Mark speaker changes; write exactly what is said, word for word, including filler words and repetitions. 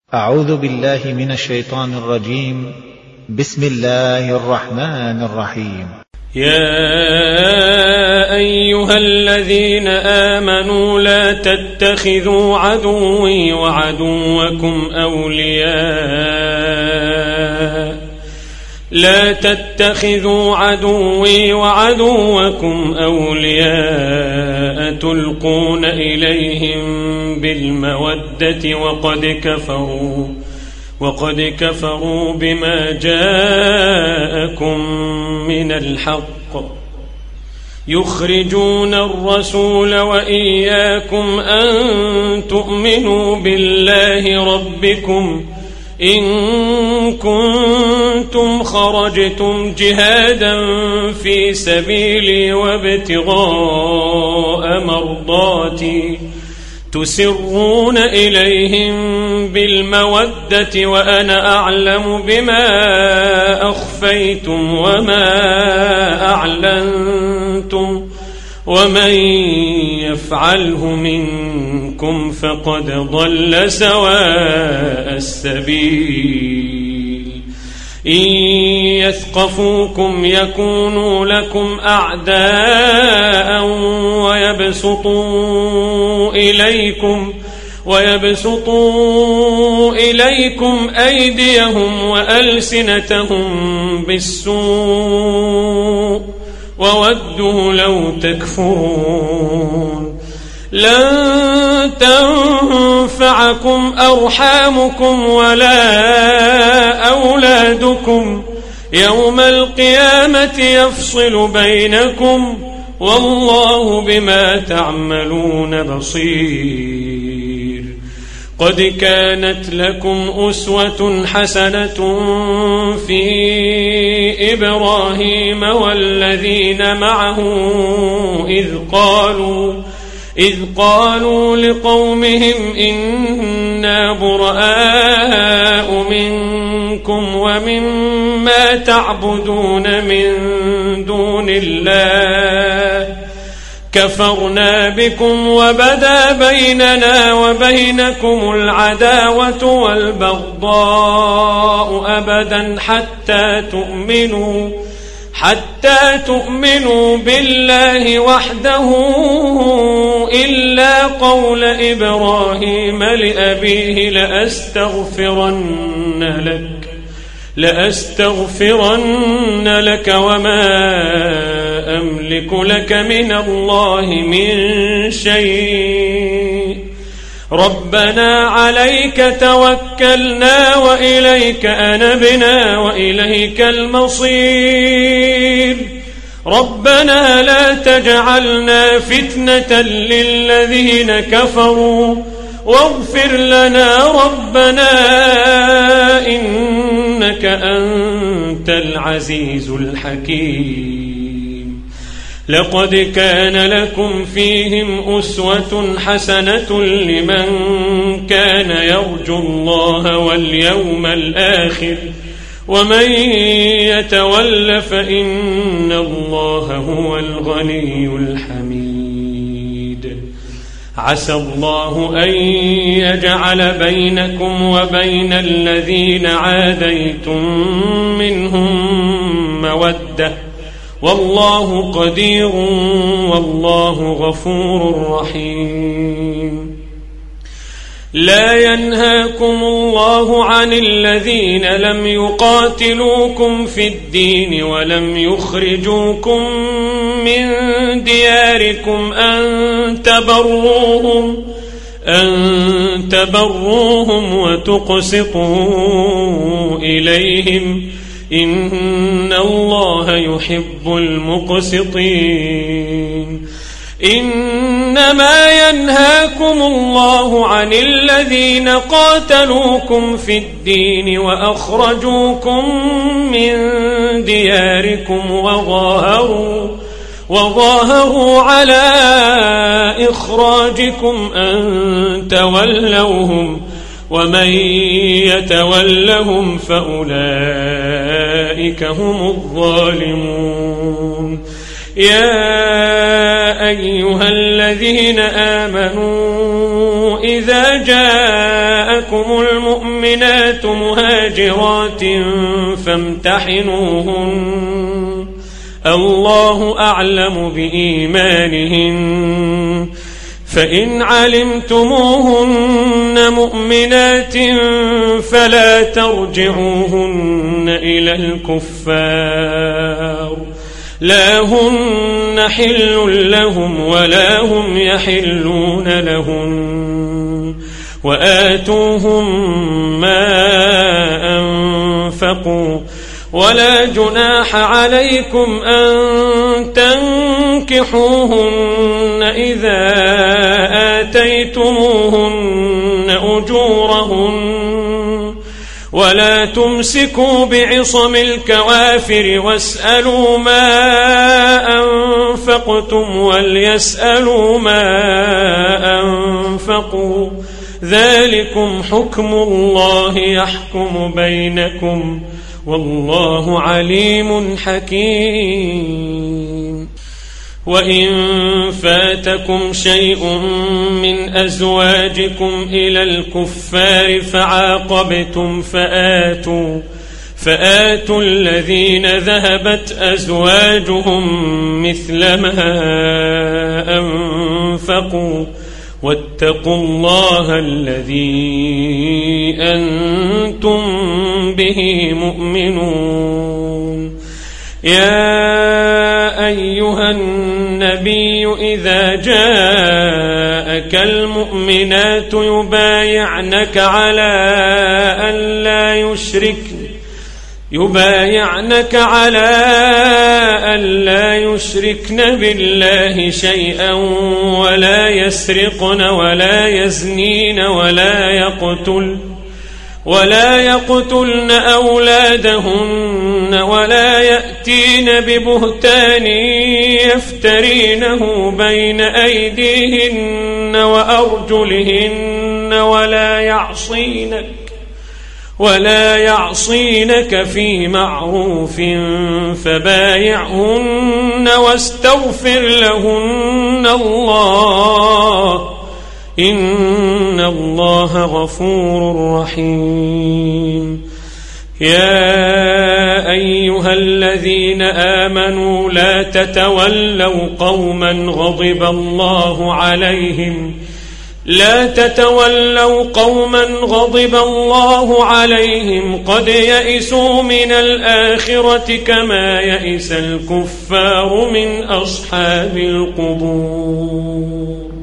Speaker 1: أعوذ بالله من الشيطان الرجيم. بسم الله الرحمن الرحيم.
Speaker 2: يا أيها الذين آمنوا لا تتخذوا عدوي وعدوكم أولياء لا تتخذوا عدوي وعدوكم أولياء تلقون إليهم بالمودة وقد كفروا وقد كفروا بما جاءكم من الحق يخرجون الرسول وإياكم أن تؤمنوا بالله ربكم إن كنتم خرجتم جهادا في سبيلي وابتغاء مرضاتي تسرون إليهم بالمودة وأنا أعلم بما أخفيتم وما أعلنتم ومن يفعله منكم فقد ضل سواء السبيل إن يثقفوكم يكونوا لكم أعداء ويبسطوا إليكم ويبسطوا إليكم أيديهم وألسنتهم بالسوء وودوا لو تكفرون لن تنفعكم أرحامكم ولا أولادكم يوم القيامة يفصل بينكم والله بما تعملون بصير. قد كانت لكم أسوة حسنة في إبراهيم والذين معه إذ قالوا إذ قالوا لقومهم إنا براء منكم ومما تعبدون من دون الله كفرنا بكم وبدا بيننا وبينكم العداوة والبغضاء أبدا حتى تؤمنوا حتى تؤمنوا بالله وحده إلا قول إبراهيم لأبيه لأستغفرن لك لأستغفرن لك وما أملك لك من الله من شيء ربنا عليك توكلنا وإليك أنبنا وإليك المصير ربنا لا تجعلنا فتنة للذين كفروا واغفر لنا ربنا إنك أنت العزيز الحكيم. لقد كان لكم فيهم أسوة حسنة لمن كان يرجو الله واليوم الآخر ومن يتول فإن الله هو الغني الحميد. عسى الله أن يجعل بينكم وبين الذين عاديتم منهم مودة والله قدير والله غفور رحيم. لا ينهاكم الله عن الذين لم يقاتلوكم في الدين ولم يخرجوكم من دياركم أن تبروهم أن تبروهم وتقسطوا إليهم إن الله يحب المقسطين. إنما ينهاكم الله عن الذين قاتلوكم في الدين وأخرجوكم من دياركم وظاهروا وظاهروا على إخراجكم أن تولوهم ومن يتولهم فأولئك هم الظالمون. يا أيها الذين آمنوا إذا جاءكم المؤمنات مهاجرات فامتحنوهن الله أعلم بإيمانهن فإن علمتموهن مؤمنات فلا ترجعوهن إلى الكفار لا هن حل لهم ولا هم يحلون لهن وآتوهم ما أنفقوا ولا جناح عليكم أن تنكحوهن إذا آتيتموهن أجورهن ولا تمسكوا بعصم الكوافر واسألوا ما أنفقتم وليسألوا ما أنفقوا ذلكم حكم الله يحكم بينكم والله عليم حكيم. وإن فاتكم شيء من أزواجكم إلى الكفار فعاقبتم فآتوا فآتوا الذين ذهبت أزواجهم مثل ما أنفقوا واتقوا الله الذي أنتم به مؤمنون. يا أيها النبي إذا جاءك المؤمنات يبايعنك على أن لا يشركن يبايعنك على أن لا يشركن بالله شيئا ولا يسرقن ولا يزنين ولا يقتل ولا يقتلن أولادهن ولا يأتين ببهتان يفترينه بين أيديهن وأرجلهن ولا يعصينك ولا يعصينك في معروف فبايعهن واستغفر لهن الله إن الله غفور رحيم. يا أيها الذين آمنوا لا تتولوا قوما غضب الله عليهم لا تتولوا قوما غضب الله عليهم قد يئسوا من الآخرة كما يئس الكفار من أصحاب القبور.